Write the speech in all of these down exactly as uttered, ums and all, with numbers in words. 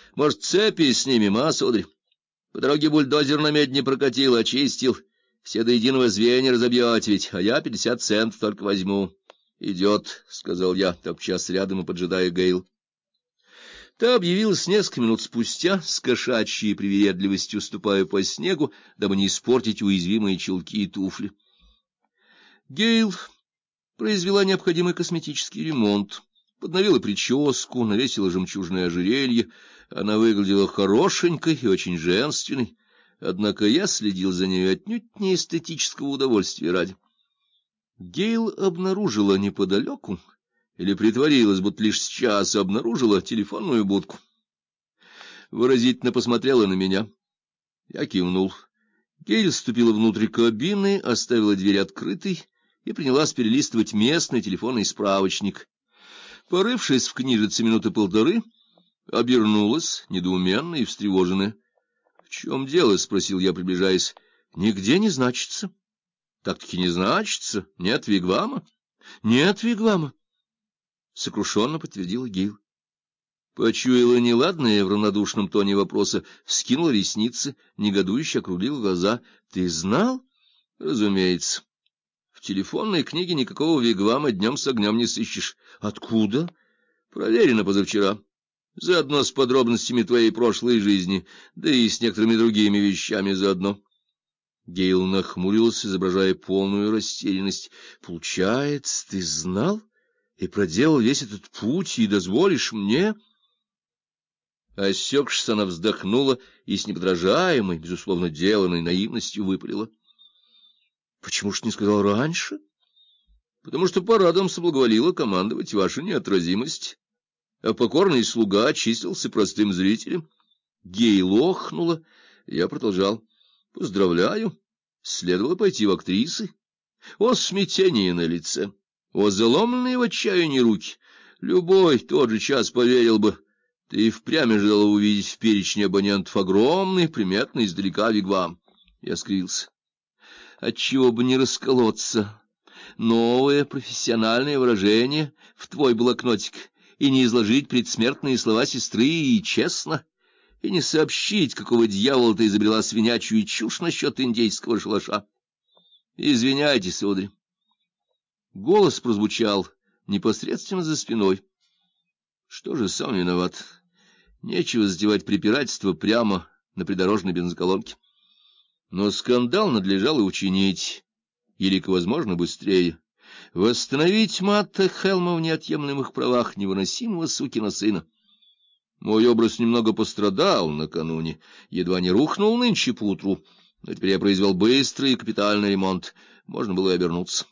Может, цепи снимем, а, сударь? По дороге бульдозер на медне прокатил, очистил. Все до единого звенья разобьете ведь, а я пятьдесят центов только возьму. — Идет, — сказал я, топчась рядом и поджидая Гейл. Та объявилась несколько минут спустя, с кошачьей привередливостью ступая по снегу, дабы не испортить уязвимые чулки и туфли. Гейл произвела необходимый косметический ремонт, подновила прическу, навесила жемчужное ожерелье. Она выглядела хорошенькой и очень женственной, однако я следил за ней отнюдь не эстетического удовольствия ради. Гейл обнаружила неподалеку, или притворилась, будто лишь сейчас обнаружила телефонную будку. Выразительно посмотрела на меня. Я кивнул. Гейл вступила внутрь кабины, оставила дверь открытой и принялась перелистывать местный телефонный справочник. Порывшись в книжице минуты полторы, обернулась, недоуменная и встревоженная. — В чем дело? — спросил я, приближаясь. — Нигде не значится. — Так-таки не значится? Нет вигвама? — Нет вигвама, — сокрушенно подтвердила Гейл. Почуяла неладное в равнодушном тоне вопроса, вскинула ресницы, негодующе округлила глаза. — Ты знал? — Разумеется. В телефонной книге никакого вигвама днем с огнем не сыщешь. — Откуда? — Проверено позавчера. Заодно с подробностями твоей прошлой жизни, да и с некоторыми другими вещами заодно. Гейл нахмурился, изображая полную растерянность. — Получается, ты знал и проделал весь этот путь, и дозволишь мне... Осекшись, она вздохнула и с неподражаемой, безусловно, деланной наивностью выпалила. — Почему ж не сказал раньше? — Потому что парадом соблаговолила командовать ваша неотразимость, а покорный слуга числился простым зрителем. Гейл охнула, я продолжал. — Поздравляю, следовало пойти в актрисы. О смятении на лице, о заломленные в отчаянии руки! Любой тот же час поверил бы. Ты и впрямь ожидала увидеть в перечне абонентов огромный, приметный издалека вигвам. Я скривился. Отчего бы не расколоться? Новое профессиональное выражение в твой блокнотик и не изложить предсмертные слова сестры и честно, и не сообщить, какого дьявола ты изобрела свинячью чушь насчет индейского шалаша. Извиняйте, сударь. Голос прозвучал непосредственно за спиной. Что же, сам виноват. Нечего задевать препирательство прямо на придорожной бензоколонке. Но скандал надлежало учинить, елико возможно быстрее. Восстановить Матта Хелма в неотъемлемых правах невыносимого сукина сына. Мой образ немного пострадал накануне, едва не рухнул нынче поутру, но теперь я произвел быстрый и капитальный ремонт. Можно было и обернуться.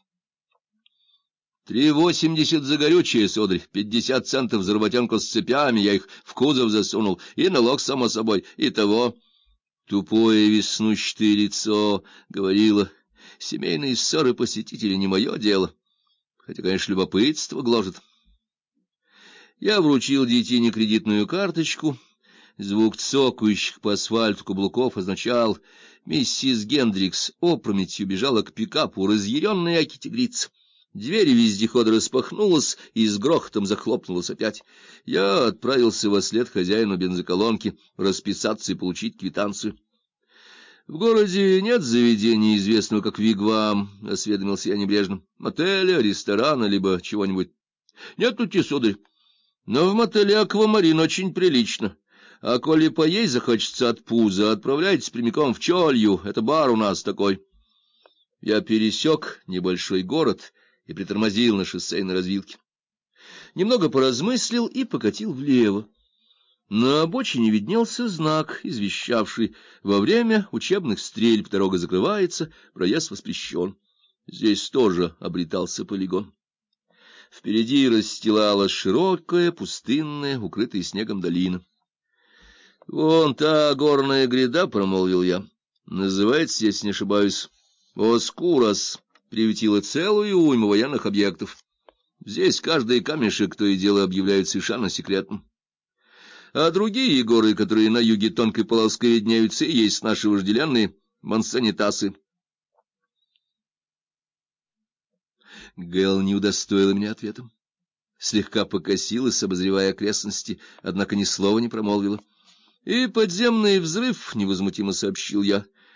Три восемьдесят за горючее, сударь, пятьдесят центов за работенку с цепями, я их в кузов засунул, и налог, само собой, и того. Тупое веснущатое лицо говорило: семейные ссоры посетителей не мое дело, хотя, конечно, любопытство гложет. Я вручил детине кредитную карточку. Звук цокающих по асфальту каблуков означал: миссис Гендрикс опрометью бежала к пикапу, разъяренная аки-тигрица. Дверь вездехода распахнулась и с грохотом захлопнулась опять. Я отправился вослед хозяину бензоколонки расписаться и получить квитанцию. — В городе нет заведения, известного как вигвам, — осведомился я небрежно. — Мотеля, ресторана, либо чего-нибудь. — Нет-ути, сударь. Но в мотеле «Аквамарин» очень прилично. А коли поесть захочется от пуза, отправляйтесь прямиком в Чолью. Это бар у нас такой. Я пересек небольшой город и притормозил на шоссейной развилке. Немного поразмыслил и покатил влево. На обочине виднелся знак, извещавший: во время учебных стрельб дорога закрывается, проезд воспрещен. Здесь тоже обретался полигон. Впереди расстилалась широкая, пустынная, укрытая снегом долина. — Вон та горная гряда, — промолвил я, — называется, если не ошибаюсь, Оскурас, приютила целую уйму военных объектов. Здесь каждый камешек то и дело объявляют совершенно секретным. А другие горы, которые на юге тонкой полоской виднеются, и есть наши вожделенные Мансанитасы. Гэл не удостоила меня ответом. Слегка покосилась, обозревая окрестности, однако ни слова не промолвила. — И подземный взрыв, — невозмутимо сообщил я,